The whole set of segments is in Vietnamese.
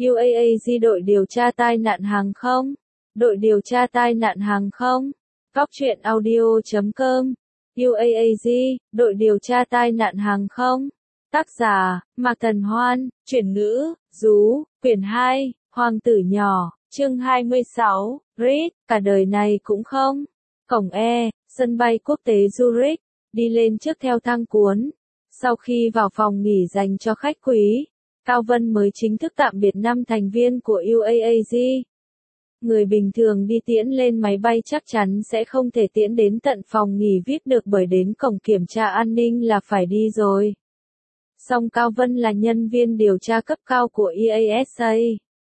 UAAZ đội điều tra tai nạn hàng không. Đội điều tra tai nạn hàng không. Góc truyện audio.com. UAAZ, đội điều tra tai nạn hàng không. Tác giả, Mạc Thần Hoan, chuyển ngữ, Dú, quyển 2, Hoàng tử nhỏ, chương 26, Reed, cả đời này cũng không. Cổng E, sân bay quốc tế Zurich, đi lên trước theo thang cuốn. Sau khi vào phòng nghỉ dành cho khách quý, Cao Vân mới chính thức tạm biệt 5 thành viên của UAAZ. Người bình thường đi tiễn lên máy bay chắc chắn sẽ không thể tiễn đến tận phòng nghỉ VIP được bởi đến cổng kiểm tra an ninh là phải đi rồi. Song Cao Vân là nhân viên điều tra cấp cao của EASA.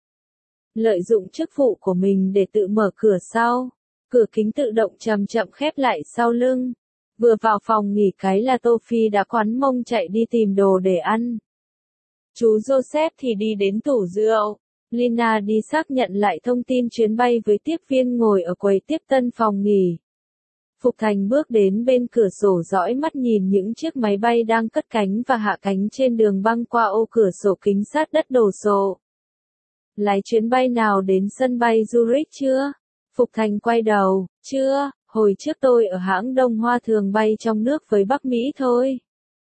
Lợi dụng chức vụ của mình để tự mở cửa sau. Cửa kính tự động chậm chậm khép lại sau lưng. Vừa vào phòng nghỉ cái là Tô Phi đã quắn mông chạy đi tìm đồ để ăn. Chú Joseph thì đi đến tủ rượu. Lina đi xác nhận lại thông tin chuyến bay với tiếp viên ngồi ở quầy tiếp tân phòng nghỉ. Phục Thành bước đến bên cửa sổ dõi mắt nhìn những chiếc máy bay đang cất cánh và hạ cánh trên đường băng qua ô cửa sổ kính sát đất đổ sộ. Lái chuyến bay nào đến sân bay Zurich chưa? Phục Thành quay đầu, chưa, hồi trước tôi ở hãng Đông Hoa thường bay trong nước với Bắc Mỹ thôi.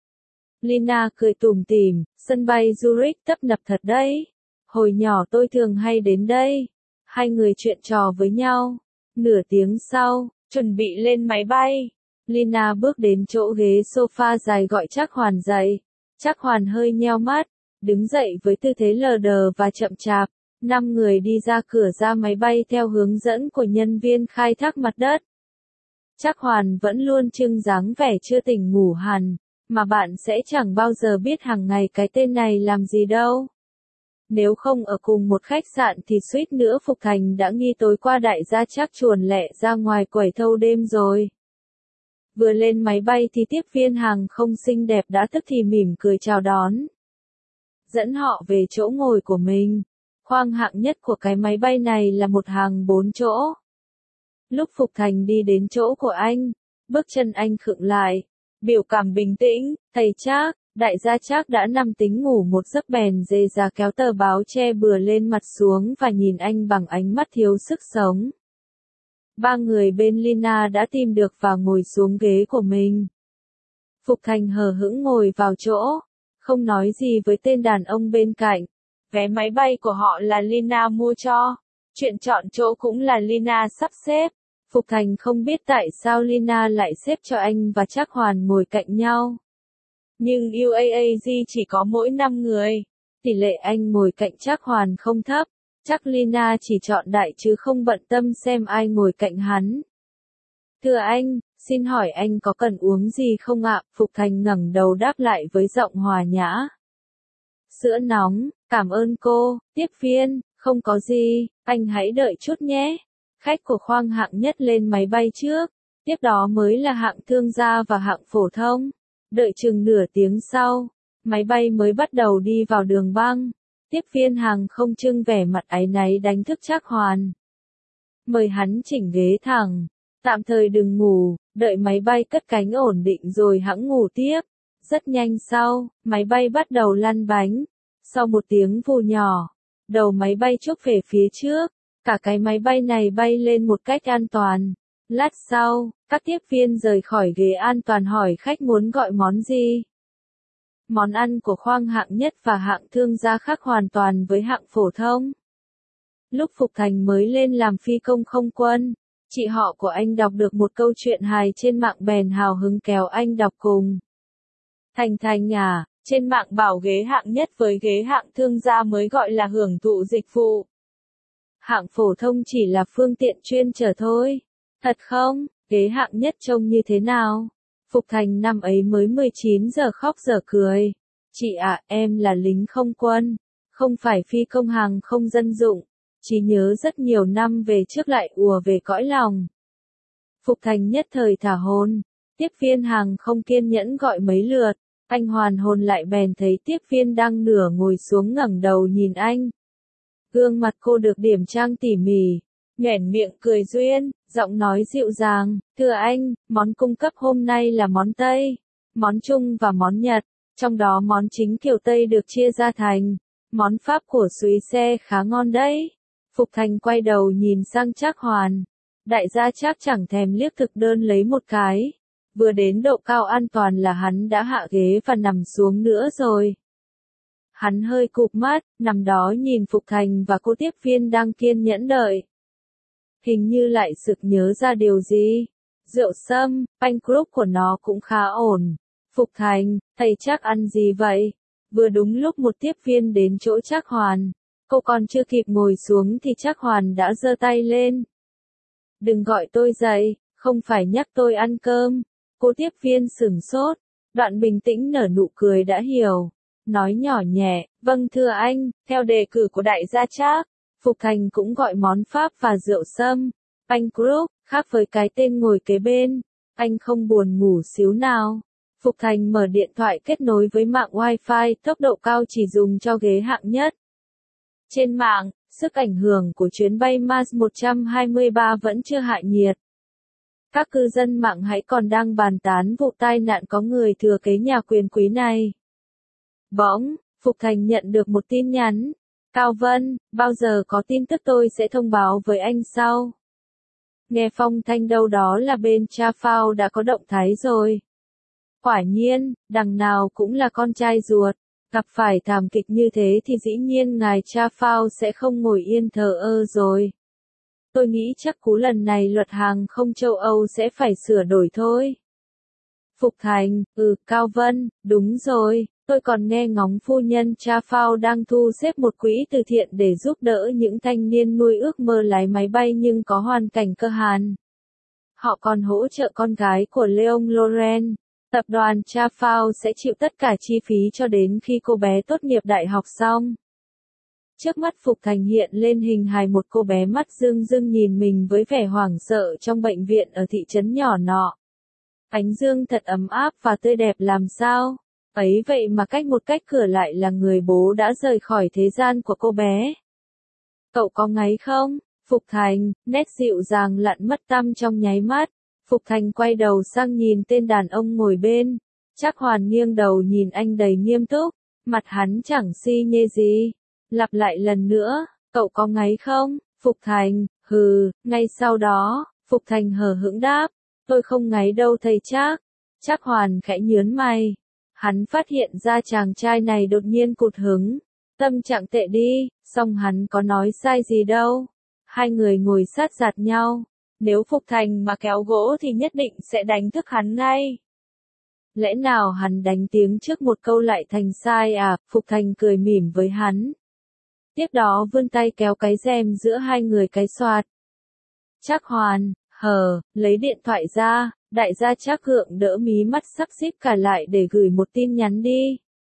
Lina cười tủm tỉm, sân bay Zurich tấp nập thật đấy. Hồi nhỏ tôi thường hay đến đây. Hai người chuyện trò với nhau. Nửa tiếng sau, chuẩn bị lên máy bay. Lina bước đến chỗ ghế sofa dài gọi Trác Hoàn dậy. Trác Hoàn hơi nheo mắt, đứng dậy với tư thế lờ đờ và chậm chạp. 5 người đi ra cửa ra máy bay theo hướng dẫn của nhân viên khai thác mặt đất. Trác Hoàn vẫn luôn trưng dáng vẻ chưa tỉnh ngủ hẳn, mà bạn sẽ chẳng bao giờ biết hàng ngày cái tên này làm gì đâu. Nếu không ở cùng một khách sạn thì suýt nữa Phục Thành đã nghi tối qua đại gia Trác chuồn lẹ ra ngoài quẩy thâu đêm rồi. Vừa lên máy bay thì tiếp viên hàng không xinh đẹp đã tức thì mỉm cười chào đón. Dẫn họ về chỗ ngồi của mình. Khoang hạng nhất của cái máy bay này là một hàng 4 chỗ. Lúc Phục Thành đi đến chỗ của anh, bước chân anh khựng lại, biểu cảm bình tĩnh, thầy Trác, đại gia Trác đã nằm tính ngủ một giấc bèn dề ra kéo tờ báo che bừa lên mặt xuống và nhìn anh bằng ánh mắt thiếu sức sống. 3 người bên Lina đã tìm được và ngồi xuống ghế của mình. Phục Thành hờ hững ngồi vào chỗ, không nói gì với tên đàn ông bên cạnh. Vé máy bay của họ là Lina mua cho. Chuyện chọn chỗ cũng là Lina sắp xếp. Phục Thành không biết tại sao Lina lại xếp cho anh và Trác Hoàn ngồi cạnh nhau. Nhưng UAAZ chỉ có mỗi 5 người. Tỷ lệ anh ngồi cạnh Trác Hoàn không thấp. Chắc Lina chỉ chọn đại chứ không bận tâm xem ai ngồi cạnh hắn. Thưa anh, xin hỏi anh có cần uống gì không ạ? Phục Thành ngẩng đầu đáp lại với giọng hòa nhã. Sữa nóng, cảm ơn cô, tiếp viên, không có gì, anh hãy đợi chút nhé. Khách của khoang hạng nhất lên máy bay trước, tiếp đó mới là hạng thương gia và hạng phổ thông. Đợi chừng nửa tiếng sau, máy bay mới bắt đầu đi vào đường băng. Tiếp viên hàng không trưng vẻ mặt áy náy đánh thức Trác Hoàn. Mời hắn chỉnh ghế thẳng, tạm thời đừng ngủ, đợi máy bay cất cánh ổn định rồi hẵng ngủ tiếp. Rất nhanh sau, máy bay bắt đầu lăn bánh. Sau một tiếng vù nhỏ, đầu máy bay chốc về phía trước. Cả cái máy bay này bay lên một cách an toàn. Lát sau, các tiếp viên rời khỏi ghế an toàn hỏi khách muốn gọi món gì. Món ăn của khoang hạng nhất và hạng thương gia khác hoàn toàn với hạng phổ thông. Lúc Phục Thành mới lên làm phi công không quân, chị họ của anh đọc được một câu chuyện hài trên mạng bèn hào hứng kéo anh đọc cùng. Thành à, trên mạng bảo ghế hạng nhất với ghế hạng thương gia mới gọi là hưởng thụ dịch vụ. Hạng phổ thông chỉ là phương tiện chuyên chở thôi. Thật không? Ghế hạng nhất trông như thế nào? Phục Thành năm ấy mới 19 giờ khóc giờ cười. Chị ạ, em là lính không quân, không phải phi công hàng không dân dụng. Chỉ nhớ rất nhiều năm về trước lại ùa về cõi lòng. Phục Thành nhất thời thả hồn. Tiếp viên hàng không kiên nhẫn gọi mấy lượt. Anh hoàn hồn lại bèn thấy tiếp viên đang nửa ngồi xuống ngẩng đầu nhìn anh. Gương mặt cô được điểm trang tỉ mỉ, nhoẻn miệng cười duyên, giọng nói dịu dàng, thưa anh, món cung cấp hôm nay là món Tây, món Trung và món Nhật, trong đó món chính kiểu Tây được chia ra thành Món Pháp của Súy xe khá ngon đấy. Phục Thành quay đầu nhìn sang Trác Hoàn. Đại gia Trác chẳng thèm liếc thực đơn lấy một cái. Vừa đến độ cao an toàn là hắn đã hạ ghế và nằm xuống nữa rồi. Hắn hơi cụp mắt, nằm đó nhìn Phục Thành và cô tiếp viên đang kiên nhẫn đợi. Hình như lại sực nhớ ra điều gì. Rượu sâm, banh group của nó cũng khá ổn. Phục Thành, thầy Trác ăn gì vậy? Vừa đúng lúc một tiếp viên đến chỗ Trác Hoàn. Cô còn chưa kịp ngồi xuống thì Trác Hoàn đã giơ tay lên. Đừng gọi tôi dậy, không phải nhắc tôi ăn cơm. Cô tiếp viên sửng sốt, đoạn bình tĩnh nở nụ cười đã hiểu. Nói nhỏ nhẹ, vâng thưa anh, theo đề cử của đại gia Trác. Phục Thành cũng gọi món Pháp và rượu sâm. Banh group, khác với cái tên ngồi kế bên. Anh không buồn ngủ xíu nào. Phục Thành mở điện thoại kết nối với mạng Wi-Fi tốc độ cao chỉ dùng cho ghế hạng nhất. Trên mạng, sức ảnh hưởng của chuyến bay MAX 123 vẫn chưa hạ nhiệt. Các cư dân mạng hãy còn đang bàn tán vụ tai nạn có người thừa kế nhà quyền quý này. Bỗng, Phục Thành nhận được một tin nhắn. Cao Vân, bao giờ có tin tức tôi sẽ thông báo với anh sau. Nghe phong thanh đâu đó là bên cha Phao đã có động thái rồi. Quả nhiên, đằng nào cũng là con trai ruột. Gặp phải thảm kịch như thế thì dĩ nhiên ngài cha Phao sẽ không ngồi yên thờ ơ rồi. Tôi nghĩ chắc cú lần này luật hàng không châu Âu sẽ phải sửa đổi thôi. Phục Thành, Cao Vân, đúng rồi, tôi còn nghe ngóng phu nhân cha Phao đang thu xếp một quỹ từ thiện để giúp đỡ những thanh niên nuôi ước mơ lái máy bay nhưng có hoàn cảnh cơ hàn. Họ còn hỗ trợ con gái của Leon Loren. Tập đoàn cha Phao sẽ chịu tất cả chi phí cho đến khi cô bé tốt nghiệp đại học xong. Trước mắt Phục Thành hiện lên hình hài một cô bé mắt rưng rưng nhìn mình với vẻ hoảng sợ trong bệnh viện ở thị trấn nhỏ nọ. Ánh dương thật ấm áp và tươi đẹp làm sao. Ấy vậy mà một cách cửa lại là người bố đã rời khỏi thế gian của cô bé. Cậu có ngáy không? Phục Thành, nét dịu dàng lặn mất tăm trong nháy mắt. Phục Thành quay đầu sang nhìn tên đàn ông ngồi bên. Trác Hoàn nghiêng đầu nhìn anh đầy nghiêm túc. Mặt hắn chẳng si nhê gì. Lặp lại lần nữa, cậu có ngáy không? Phục Thành, ngay sau đó, Phục Thành hờ hững đáp. Tôi không ngáy đâu thầy Trác. Trác Hoàn khẽ nhướng mày. Hắn phát hiện ra chàng trai này đột nhiên cụt hứng. Tâm trạng tệ đi, song hắn có nói sai gì đâu. Hai người ngồi sát giạt nhau. Nếu Phục Thành mà kéo gỗ thì nhất định sẽ đánh thức hắn ngay. Lẽ nào hắn đánh tiếng trước một câu lại thành sai à? Phục Thành cười mỉm với hắn. Tiếp đó vươn tay kéo cái rèm giữa hai người cái xoạt. Trác Hoàn, lấy điện thoại ra, đại gia Trác gượng đỡ mí mắt sắp xíp cả lại để gửi một tin nhắn đi.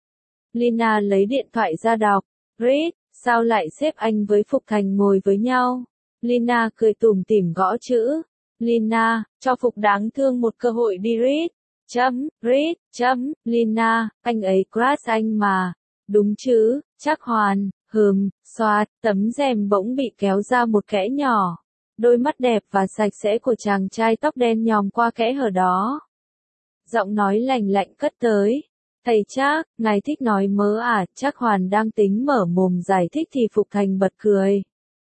Lina lấy điện thoại ra đọc. Reed, sao lại xếp anh với Phục Thành ngồi với nhau? Lina cười tủm tỉm gõ chữ. Lina, cho Phục đáng thương một cơ hội đi Reed. Lina, anh ấy crush anh mà. Đúng chứ, Trác Hoàn, xoạt, tấm rèm bỗng bị kéo ra một kẽ nhỏ. Đôi mắt đẹp và sạch sẽ của chàng trai tóc đen nhòm qua kẽ hở đó. Giọng nói lành lạnh cất tới. Thầy Trác, ngài thích nói mớ à? Trác Hoàn đang tính mở mồm giải thích thì Phục Thành bật cười.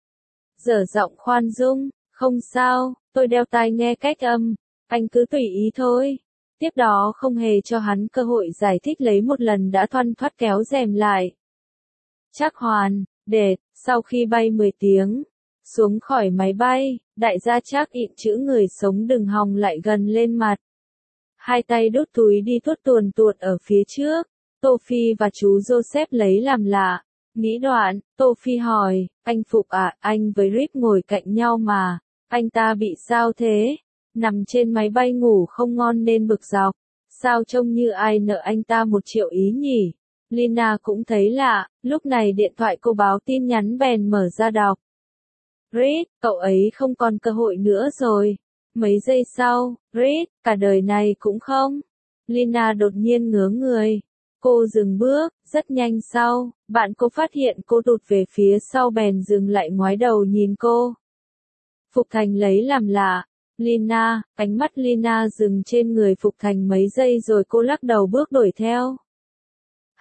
Dở giọng khoan dung, không sao, tôi đeo tai nghe cách âm, anh cứ tùy ý thôi. Tiếp đó không hề cho hắn cơ hội giải thích lấy một lần đã thoăn thoắt kéo rèm lại. Trác Hoàn, sau khi bay 10 tiếng, xuống khỏi máy bay, đại gia Trác ịn chữ người sống đừng hòng lại gần lên mặt. Hai tay đút túi đi tuốt tuồn tuột ở phía trước, Tô Phi và chú Joseph lấy làm lạ. Nghĩ đoạn, Tô Phi hỏi, anh Phục à, anh với Rip ngồi cạnh nhau mà, anh ta bị sao thế? Nằm trên máy bay ngủ không ngon nên bực dọc, sao trông như ai nợ anh ta 1 triệu ý nhỉ? Lina cũng thấy lạ, lúc này điện thoại cô báo tin nhắn bèn mở ra đọc. Rip, cậu ấy không còn cơ hội nữa rồi. Mấy giây sau, Rip, cả đời này cũng không. Lina đột nhiên ngớ người. Cô dừng bước, rất nhanh sau, bạn cô phát hiện cô tụt về phía sau bèn dừng lại ngoái đầu nhìn cô. Phục Thành lấy làm lạ. Lina, ánh mắt Lina dừng trên người Phục Thành mấy giây rồi cô lắc đầu bước đuổi theo.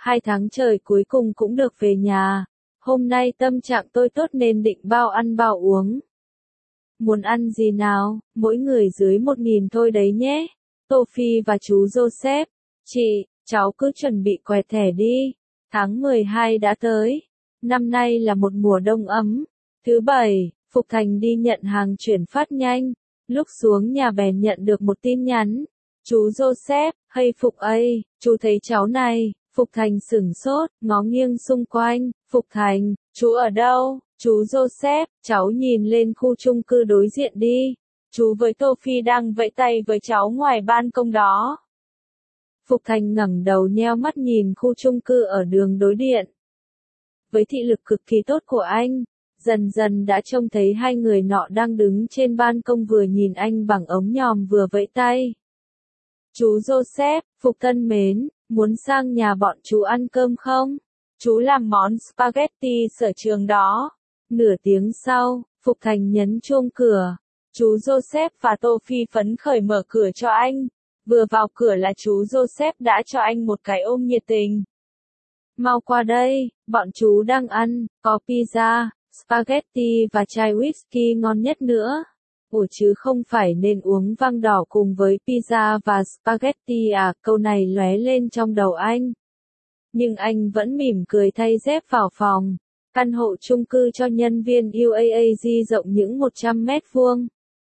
2 tháng trời cuối cùng cũng được về nhà. Hôm nay tâm trạng tôi tốt nên định bao ăn bao uống. Muốn ăn gì nào, mỗi người dưới 1.000 thôi đấy nhé. Tô Phi và chú Joseph. Chị, cháu cứ chuẩn bị quẹt thẻ đi. Tháng 12 đã tới. Năm nay là một mùa đông ấm. Thứ Bảy, Phục Thành đi nhận hàng chuyển phát nhanh. Lúc xuống nhà bèn nhận được một tin nhắn. Chú Joseph, hay Phục ơi, chú thấy cháu này. Phục Thành sửng sốt, ngó nghiêng xung quanh. Phục Thành, chú ở đâu? Chú Joseph, cháu nhìn lên khu chung cư đối diện đi. Chú với Tô Phi đang vẫy tay với cháu ngoài ban công đó. Phục Thành ngẩng đầu nheo mắt nhìn khu chung cư ở đường đối diện. Với thị lực cực kỳ tốt của anh, dần dần đã trông thấy hai người nọ đang đứng trên ban công vừa nhìn anh bằng ống nhòm vừa vẫy tay. Chú Joseph, Phục thân mến, muốn sang nhà bọn chú ăn cơm không? Chú làm món spaghetti sở trường đó. Nửa tiếng sau, Phục Thành nhấn chuông cửa. Chú Joseph và Tô Phi phấn khởi mở cửa cho anh. Vừa vào cửa là chú Joseph đã cho anh một cái ôm nhiệt tình. Mau qua đây, bọn chú đang ăn, có pizza, spaghetti và chai whisky ngon nhất nữa. Ủa chứ không phải nên uống vang đỏ cùng với pizza và spaghetti à? Câu này lóe lên trong đầu anh. Nhưng anh vẫn mỉm cười thay dép vào phòng. Căn hộ chung cư cho nhân viên UAAG rộng những 100 mét vuông.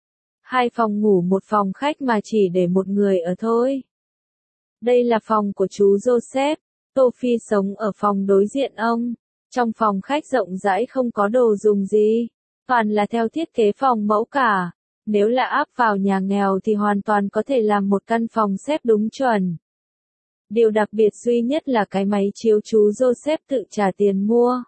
2 phòng ngủ 1 phòng khách mà chỉ để một người ở thôi. Đây là phòng của chú Joseph. Tô Phi sống ở phòng đối diện ông. Trong phòng khách rộng rãi không có đồ dùng gì. Toàn là theo thiết kế phòng mẫu cả. Nếu là áp vào nhà nghèo thì hoàn toàn có thể làm một căn phòng xếp đúng chuẩn. Điều đặc biệt duy nhất là cái máy chiếu chú Joseph tự trả tiền mua.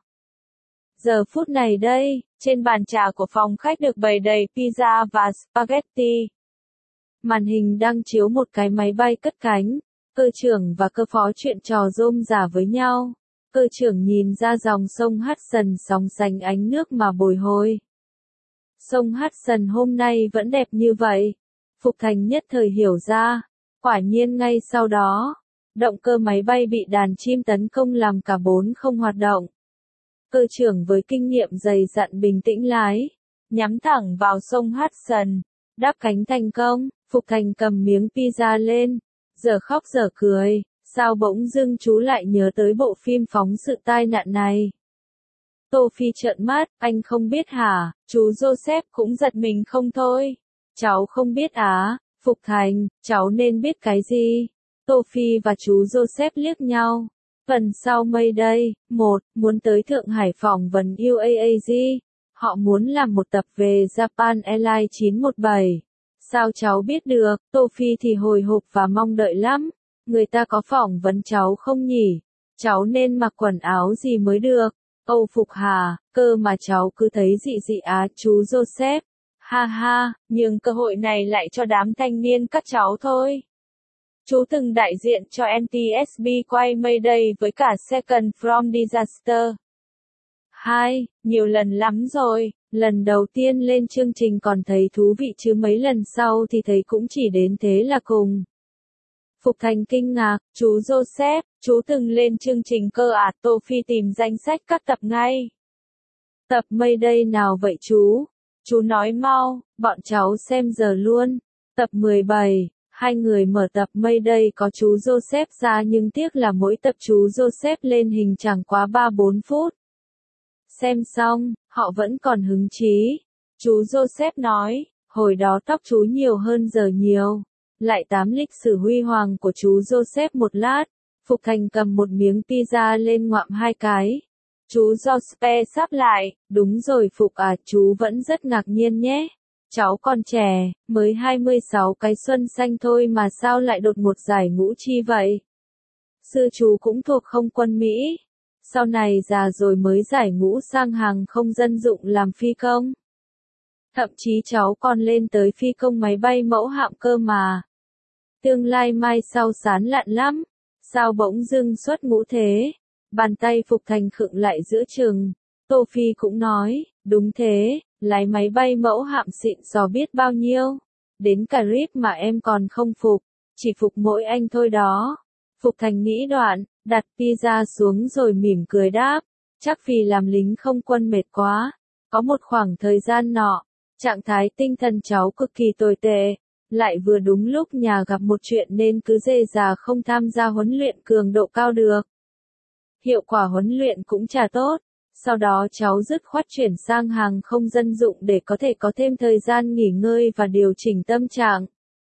Giờ phút này đây, trên bàn trà của phòng khách được bày đầy pizza và spaghetti. Màn hình đang chiếu một cái máy bay cất cánh. Cơ trưởng và cơ phó chuyện trò rôm rả với nhau. Cơ trưởng nhìn ra dòng sông Hudson sóng sánh ánh nước mà bồi hồi. Sông Hudson hôm nay vẫn đẹp như vậy. Phục Thành nhất thời hiểu ra. Quả nhiên ngay sau đó, động cơ máy bay bị đàn chim tấn công làm cả 4 không hoạt động. Cơ trưởng với kinh nghiệm dày dặn bình tĩnh lái, nhắm thẳng vào sông Hudson, đáp cánh thành công. Phục Thành cầm miếng pizza lên, giờ khóc giờ cười, sao bỗng dưng chú lại nhớ tới bộ phim phóng sự tai nạn này. Tô Phi trợn mắt, anh không biết hả? Chú Joseph cũng giật mình không thôi. Cháu không biết á? Phục Thành, cháu nên biết cái gì? Tô Phi và chú Joseph liếc nhau. Phần sau Mayday, 1, muốn tới Thượng Hải phỏng vấn UAAG. Họ muốn làm một tập về Japan Airlines 917. Sao cháu biết được? Tô Phi thì hồi hộp và mong đợi lắm. Người ta có phỏng vấn cháu không nhỉ? Cháu nên mặc quần áo gì mới được? Âu Phục hà, cơ mà cháu cứ thấy dị dị á chú Joseph. Ha ha, nhưng cơ hội này lại cho đám thanh niên các cháu thôi. Chú từng đại diện cho NTSB quay Mayday với cả Second from Disaster. 2, nhiều lần lắm rồi, lần đầu tiên lên chương trình còn thấy thú vị chứ mấy lần sau thì thấy cũng chỉ đến thế là cùng. Phục Thành kinh ngạc, chú Joseph, chú từng lên chương trình cơ à? Tô Phi tìm danh sách các tập ngay. Tập Mayday nào vậy chú? Chú nói mau, bọn cháu xem giờ luôn. Tập 17, hai người mở tập Mayday có chú Joseph ra nhưng tiếc là mỗi tập chú Joseph lên hình chẳng quá 3-4 phút. Xem xong, họ vẫn còn hứng chí. Chú Joseph nói, hồi đó tóc chú nhiều hơn giờ nhiều. Lại tám lịch sử huy hoàng của chú Joseph một lát. Phục Thành cầm một miếng pizza lên ngoạm 2 cái. Chú Joseph sắp lại, đúng rồi Phục à, chú vẫn rất ngạc nhiên nhé. Cháu còn trẻ, mới 26 cái xuân xanh thôi mà sao lại đột ngột giải ngũ chi vậy? Sư chú cũng thuộc không quân Mỹ. Sau này già rồi mới giải ngũ sang hàng không dân dụng làm phi công. Thậm chí cháu còn lên tới phi công máy bay mẫu hạm cơ mà. Tương lai mai sau sán lạn lắm. Sao bỗng dưng xuất ngũ thế? Bàn tay Phục Thành khựng lại giữa chừng. Tô Phi cũng nói, đúng thế, lái máy bay mẫu hạm xịn sò biết bao nhiêu. Đến Carib mà em còn không phục, chỉ phục mỗi anh thôi đó. Phục Thành nghĩ đoạn, đặt pizza xuống rồi mỉm cười đáp, chắc vì làm lính không quân mệt quá. Có một khoảng thời gian nọ, trạng thái tinh thần cháu cực kỳ tồi tệ, lại vừa đúng lúc nhà gặp một chuyện nên cứ dề dà không tham gia huấn luyện cường độ cao được. Hiệu quả huấn luyện cũng chả tốt, sau đó cháu dứt khoát chuyển sang hàng không dân dụng để có thể có thêm thời gian nghỉ ngơi và điều chỉnh tâm trạng.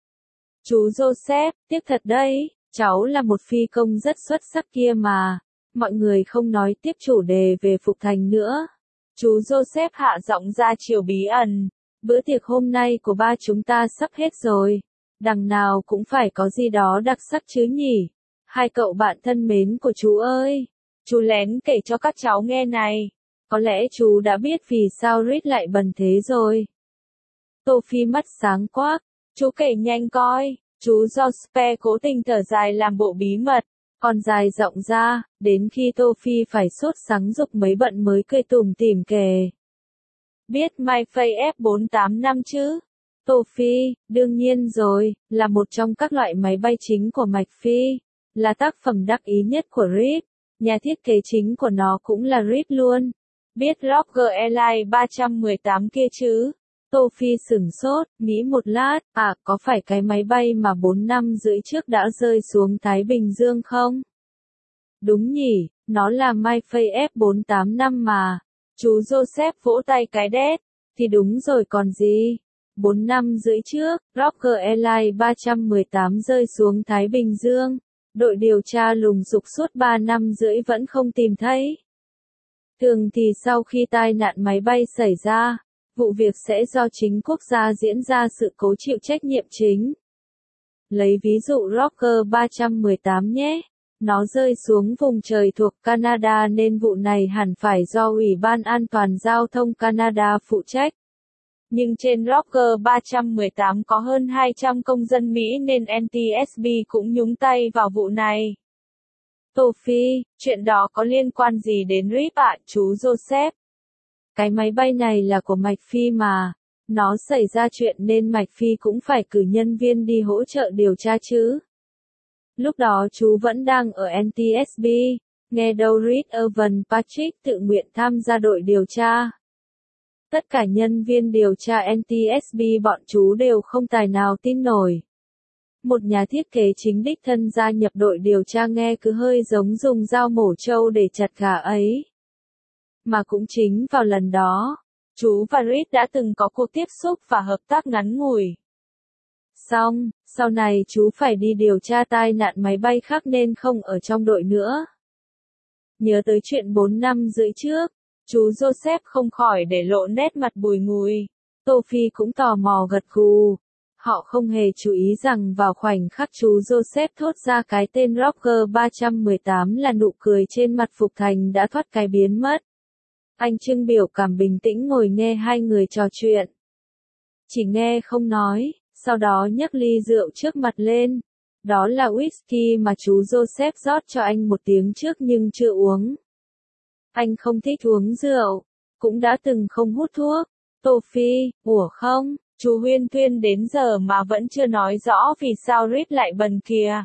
Chú Joseph, tiếc thật đấy, cháu là một phi công rất xuất sắc kia mà. Mọi người không nói tiếp chủ đề về Phục Thành nữa. Chú Joseph hạ giọng ra chiều bí ẩn. Bữa tiệc hôm nay của ba chúng ta sắp hết rồi. Đằng nào cũng phải có gì đó đặc sắc chứ nhỉ. Hai cậu bạn thân mến của chú ơi. Chú lén kể cho các cháu nghe này. Có lẽ chú đã biết vì sao Reed lại bần thế rồi. Sophie mắt sáng quắc. Chú kể nhanh coi. Chú Joseph cố tình thở dài làm bộ bí mật. Còn dài rộng ra, đến khi Sophie phải sốt sắng giục mấy bận mới cười tủm tỉm kể. Biết MyFay F485 chứ? Sophie, đương nhiên rồi, là một trong các loại máy bay chính của McPhee, là tác phẩm đắc ý nhất của Reed. Nhà thiết kế chính của nó cũng là Reed luôn. Biết Roger Airlines 318 kia chứ? Sophie sửng sốt, nghĩ một lát, có phải cái máy bay mà 4 năm rưỡi trước đã rơi xuống Thái Bình Dương không? Đúng nhỉ, nó là MyFay F485 mà. Chú Joseph vỗ tay cái đét, thì đúng rồi còn gì. 4 năm rưỡi trước, Roger Airlines 318 rơi xuống Thái Bình Dương. Đội điều tra lùng sục suốt 3 năm rưỡi vẫn không tìm thấy. Thường thì sau khi tai nạn máy bay xảy ra, vụ việc sẽ do chính quốc gia diễn ra sự cố chịu trách nhiệm chính. Lấy ví dụ Roger 318 nhé. Nó rơi xuống vùng trời thuộc Canada nên vụ này hẳn phải do Ủy ban An toàn Giao thông Canada phụ trách. Nhưng trên Roger 318 có hơn 200 công dân Mỹ nên NTSB cũng nhúng tay vào vụ này. Sophie, chuyện đó có liên quan gì đến Reed ạ, chú Joseph? Cái máy bay này là của McPhee mà. Nó xảy ra chuyện nên McPhee cũng phải cử nhân viên đi hỗ trợ điều tra chứ. Lúc đó chú vẫn đang ở NTSB, nghe đâu Reed Evan Patrick tự nguyện tham gia đội điều tra. Tất cả nhân viên điều tra NTSB bọn chú đều không tài nào tin nổi. Một nhà thiết kế chính đích thân gia nhập đội điều tra nghe cứ hơi giống dùng dao mổ trâu để chặt gà ấy. Mà cũng chính vào lần đó, chú và Reed đã từng có cuộc tiếp xúc và hợp tác ngắn ngủi. Xong, sau này chú phải đi điều tra tai nạn máy bay khác nên không ở trong đội nữa. Nhớ tới chuyện 4 năm rưỡi trước, chú Joseph không khỏi để lộ nét mặt bùi ngùi. Sophie cũng tò mò gật gù. Họ không hề chú ý rằng vào khoảnh khắc chú Joseph thốt ra cái tên Roger 318 là nụ cười trên mặt Phục Thành đã thoát cái biến mất. Anh trưng biểu cảm bình tĩnh ngồi nghe hai người trò chuyện. Chỉ nghe không nói, sau đó nhấc ly rượu trước mặt lên. Đó là whisky mà chú Joseph rót cho anh một tiếng trước nhưng chưa uống. Anh không thích uống rượu, cũng đã từng không hút thuốc. Sophie, ủa không, chú huyên thuyên đến giờ mà vẫn chưa nói rõ vì sao Reed lại bần kìa.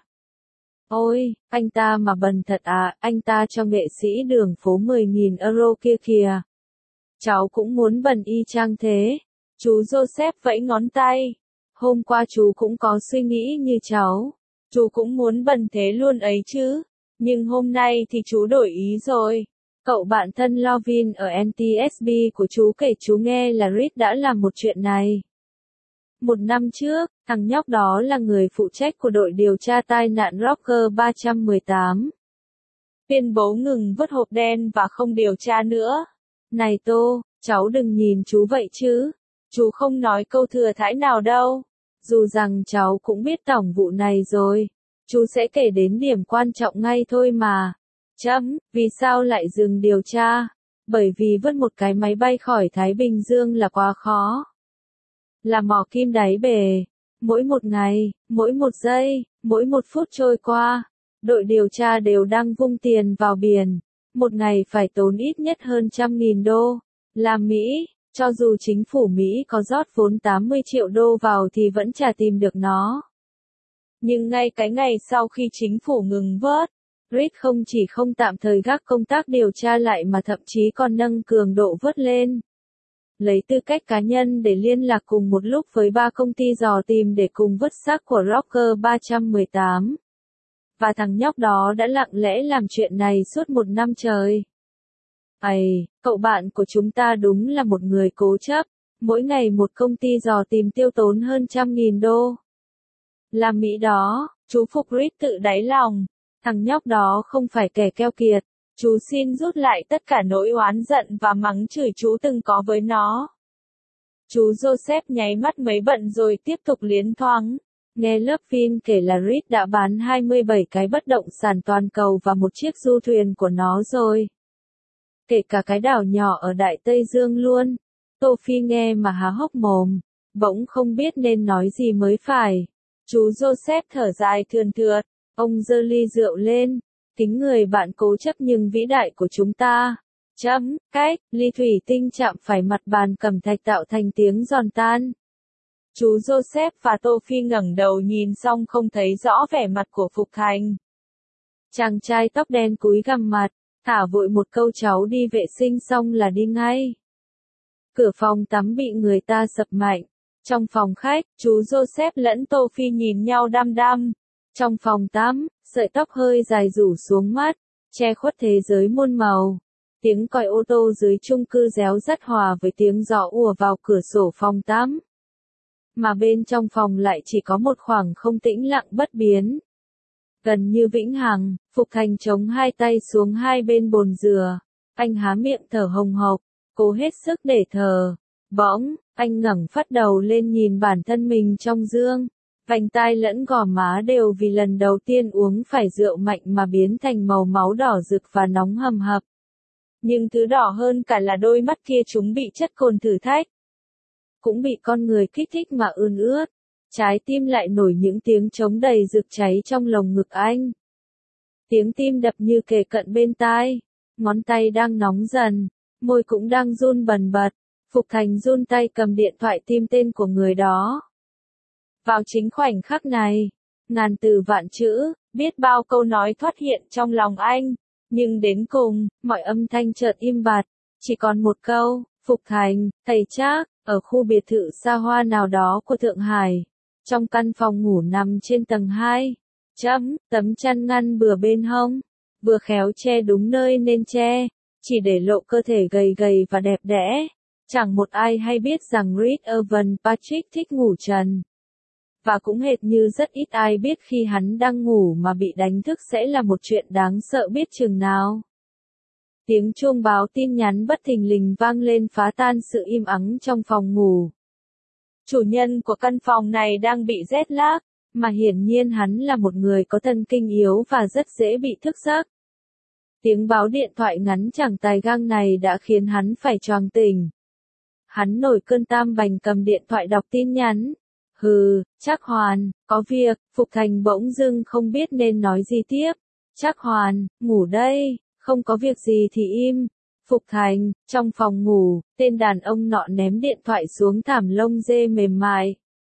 Ôi, anh ta mà bần thật à, anh ta cho nghệ sĩ đường phố 10.000 euro kia kìa. Cháu cũng muốn bần y chang thế. Chú Joseph vẫy ngón tay. Hôm qua chú cũng có suy nghĩ như cháu. Chú cũng muốn bần thế luôn ấy chứ. Nhưng hôm nay thì chú đổi ý rồi. Cậu bạn thân Lovin ở NTSB của chú kể chú nghe là Reed đã làm một chuyện này. 1 năm trước, thằng nhóc đó là người phụ trách của đội điều tra tai nạn Roger 318. Tuyên bố ngừng vứt hộp đen và không điều tra nữa. Này Tô, cháu đừng nhìn chú vậy chứ. Chú không nói câu thừa thãi nào đâu. Dù rằng cháu cũng biết tổng vụ này rồi. Chú sẽ kể đến điểm quan trọng ngay thôi mà. Vì sao lại dừng điều tra? Bởi vì vứt một cái máy bay khỏi Thái Bình Dương là quá khó. Là mò kim đáy bể. Mỗi một ngày, mỗi một giây, mỗi một phút trôi qua, đội điều tra đều đang vung tiền vào biển. Một ngày phải tốn ít nhất hơn 100.000 đô la Mỹ. Cho dù chính phủ Mỹ có rót vốn 80 triệu đô vào thì vẫn chả tìm được nó. Nhưng ngay cái ngày sau khi chính phủ ngừng vớt, Reed không chỉ không tạm thời gác công tác điều tra lại mà thậm chí còn nâng cường độ vớt lên. Lấy tư cách cá nhân để liên lạc cùng một lúc với 3 công ty dò tìm để cùng vớt xác của Rocker 318. Và thằng nhóc đó đã lặng lẽ làm chuyện này suốt 1 năm trời. Cậu bạn của chúng ta đúng là một người cố chấp. Mỗi ngày một công ty dò tìm tiêu tốn hơn $100.000. Làm Mỹ đó, chú Phục Reed tự đáy lòng. Thằng nhóc đó không phải kẻ keo kiệt. Chú xin rút lại tất cả nỗi oán giận và mắng chửi chú từng có với nó. Chú Joseph nháy mắt mấy bận rồi tiếp tục liến thoáng. Nghe Levin kể là Reed đã bán 27 cái bất động sản toàn cầu và một chiếc du thuyền của nó rồi. Kể cả cái đảo nhỏ ở Đại Tây Dương luôn. Sophie nghe mà há hốc mồm. Bỗng không biết nên nói gì mới phải. Chú Joseph thở dài thườn thượt. Ông giơ ly rượu lên. Kính người bạn cố chấp nhưng vĩ đại của chúng ta. Ly thủy tinh chạm phải mặt bàn cẩm thạch tạo thành tiếng giòn tan. Chú Joseph và Sophie ngẩng đầu nhìn xong không thấy rõ vẻ mặt của Phục Thành. Chàng trai tóc đen cúi gằm mặt, thả vội một câu cháu đi vệ sinh xong là đi ngay. Cửa phòng tắm bị người ta sập mạnh. Trong phòng khách, chú Joseph lẫn Sophie nhìn nhau đăm đăm. Trong phòng tắm, sợi tóc hơi dài rủ xuống mắt, che khuất thế giới muôn màu. Tiếng còi ô tô dưới chung cư réo rắt hòa với tiếng gió ùa vào cửa sổ phòng tắm. Mà bên trong phòng lại chỉ có một khoảng không tĩnh lặng bất biến. Gần như vĩnh hằng, Phục Thành chống hai tay xuống hai bên bồn dừa. Anh há miệng thở hồng hộc, cố hết sức để thở. Bỗng, anh ngẩng phát đầu lên nhìn bản thân mình trong gương. Vành tai lẫn gò má đều vì lần đầu tiên uống phải rượu mạnh mà biến thành màu máu đỏ rực và nóng hầm hập. Nhưng thứ đỏ hơn cả là đôi mắt kia chúng bị chất cồn thử thách. Cũng bị con người kích thích mà ươn ướt. Trái tim lại nổi những tiếng trống đầy rực cháy trong lồng ngực anh. Tiếng tim đập như kề cận bên tai. Ngón tay đang nóng dần, môi cũng đang run bần bật. Phục Thành run tay cầm điện thoại tìm tên của người đó. Vào chính khoảnh khắc này, ngàn từ vạn chữ, biết bao câu nói thoát hiện trong lòng anh. Nhưng đến cùng, mọi âm thanh chợt im bặt. Chỉ còn một câu, Phục Thành, thầy Trác, ở khu biệt thự xa hoa nào đó của Thượng Hải. Trong căn phòng ngủ nằm trên tầng 2. Tấm chăn ngăn bừa bên hông. Vừa khéo che đúng nơi nên che. Chỉ để lộ cơ thể gầy gầy và đẹp đẽ. Chẳng một ai hay biết rằng Reed Evan Patrick thích ngủ trần. Và cũng hệt như rất ít ai biết khi hắn đang ngủ mà bị đánh thức sẽ là một chuyện đáng sợ biết chừng nào. Tiếng chuông báo tin nhắn bất thình lình vang lên phá tan sự im ắng trong phòng ngủ. Chủ nhân của căn phòng này đang bị jet lag, mà hiển nhiên hắn là một người có thần kinh yếu và rất dễ bị thức giấc. Tiếng báo điện thoại ngắn chẳng tài gang này đã khiến hắn phải choàng tỉnh. Hắn nổi cơn tam bành cầm điện thoại đọc tin nhắn. Trác Hoàn, có việc. Phục Thành bỗng dưng không biết nên nói gì tiếp. Trác Hoàn, ngủ đây, không có việc gì thì im. Phục Thành, trong phòng ngủ, tên đàn ông nọ ném điện thoại xuống thảm lông dê mềm mại.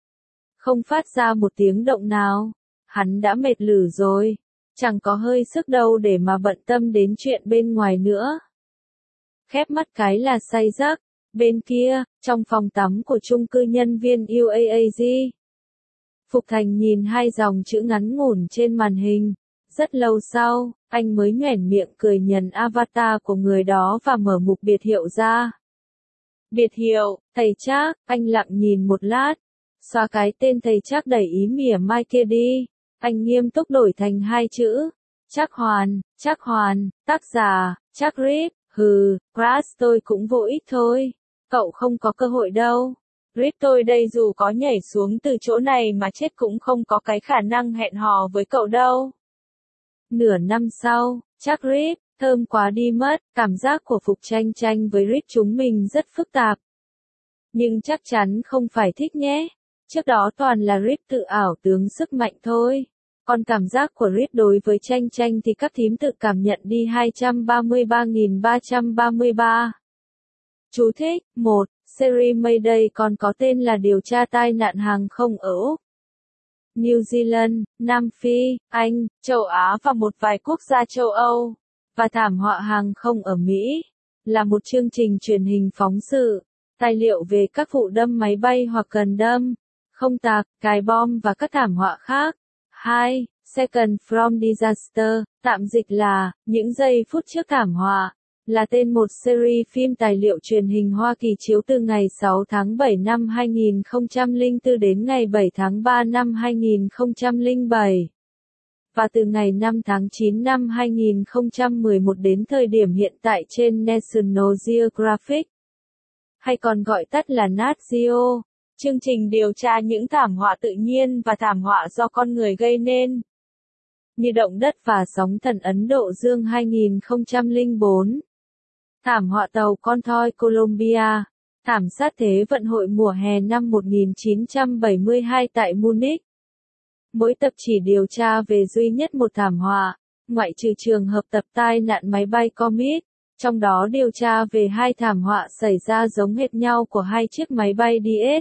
Không phát ra một tiếng động nào. Hắn đã mệt lử rồi. Chẳng có hơi sức đâu để mà bận tâm đến chuyện bên ngoài nữa. Khép mắt cái là say giấc. Bên kia, trong phòng tắm của chung cư nhân viên UAAG. Phục Thành nhìn hai dòng chữ ngắn ngủn trên màn hình. Rất lâu sau, anh mới nhoẻn miệng cười nhần avatar của người đó và mở mục biệt hiệu ra. Biệt hiệu, thầy Trác, anh lặng nhìn một lát. Xóa cái tên thầy Trác đầy ý mỉa mai kia đi. Anh nghiêm túc đổi thành hai chữ. Trác Hoàn, tác giả, Trác Reed. Crash tôi cũng vô ích thôi. Cậu không có cơ hội đâu. Reed tôi đây dù có nhảy xuống từ chỗ này mà chết cũng không có cái khả năng hẹn hò với cậu đâu. Nửa năm sau, Trác Reed, thơm quá đi mất, cảm giác của Phục tranh với Reed chúng mình rất phức tạp. Nhưng chắc chắn không phải thích nhé. Trước đó toàn là Reed tự ảo tướng sức mạnh thôi. Còn cảm giác của Reed đối với tranh thì các thím tự cảm nhận đi 233.333. Chú thích, 1. Series Mayday còn có tên là điều tra tai nạn hàng không ở Úc. New Zealand, Nam Phi, Anh, châu Á và một vài quốc gia châu Âu, và thảm họa hàng không ở Mỹ, là một chương trình truyền hình phóng sự, tài liệu về các vụ đâm máy bay hoặc gần đâm, không tạc, cài bom và các thảm họa khác. 2. Second from Disaster, tạm dịch là, những giây phút trước thảm họa, là tên một series phim tài liệu truyền hình Hoa Kỳ chiếu từ ngày 6 tháng 7 năm 2004 đến ngày 7 tháng 3 năm 2007. Và từ ngày 5 tháng 9 năm 2011 đến thời điểm hiện tại trên National Geographic, hay còn gọi tắt là Nat Geo, chương trình điều tra những thảm họa tự nhiên và thảm họa do con người gây nên, như động đất và sóng thần Ấn Độ Dương 2004, thảm họa tàu con thoi Colombia, thảm sát Thế vận hội mùa hè năm 1972 tại Munich. Mỗi tập chỉ điều tra về duy nhất một thảm họa, ngoại trừ trường hợp tập tai nạn máy bay Comet, trong đó điều tra về 2 thảm họa xảy ra giống hệt nhau của 2 chiếc máy bay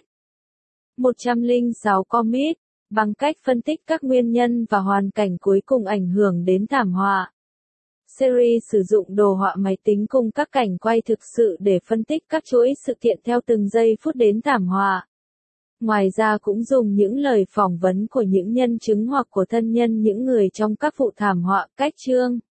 DS-106 Comet, bằng cách phân tích các nguyên nhân và hoàn cảnh cuối cùng ảnh hưởng đến thảm họa. Series sử dụng đồ họa máy tính cùng các cảnh quay thực sự để phân tích các chuỗi sự kiện theo từng giây phút đến thảm họa. Ngoài ra cũng dùng những lời phỏng vấn của những nhân chứng hoặc của thân nhân những người trong các vụ thảm họa, cách chương.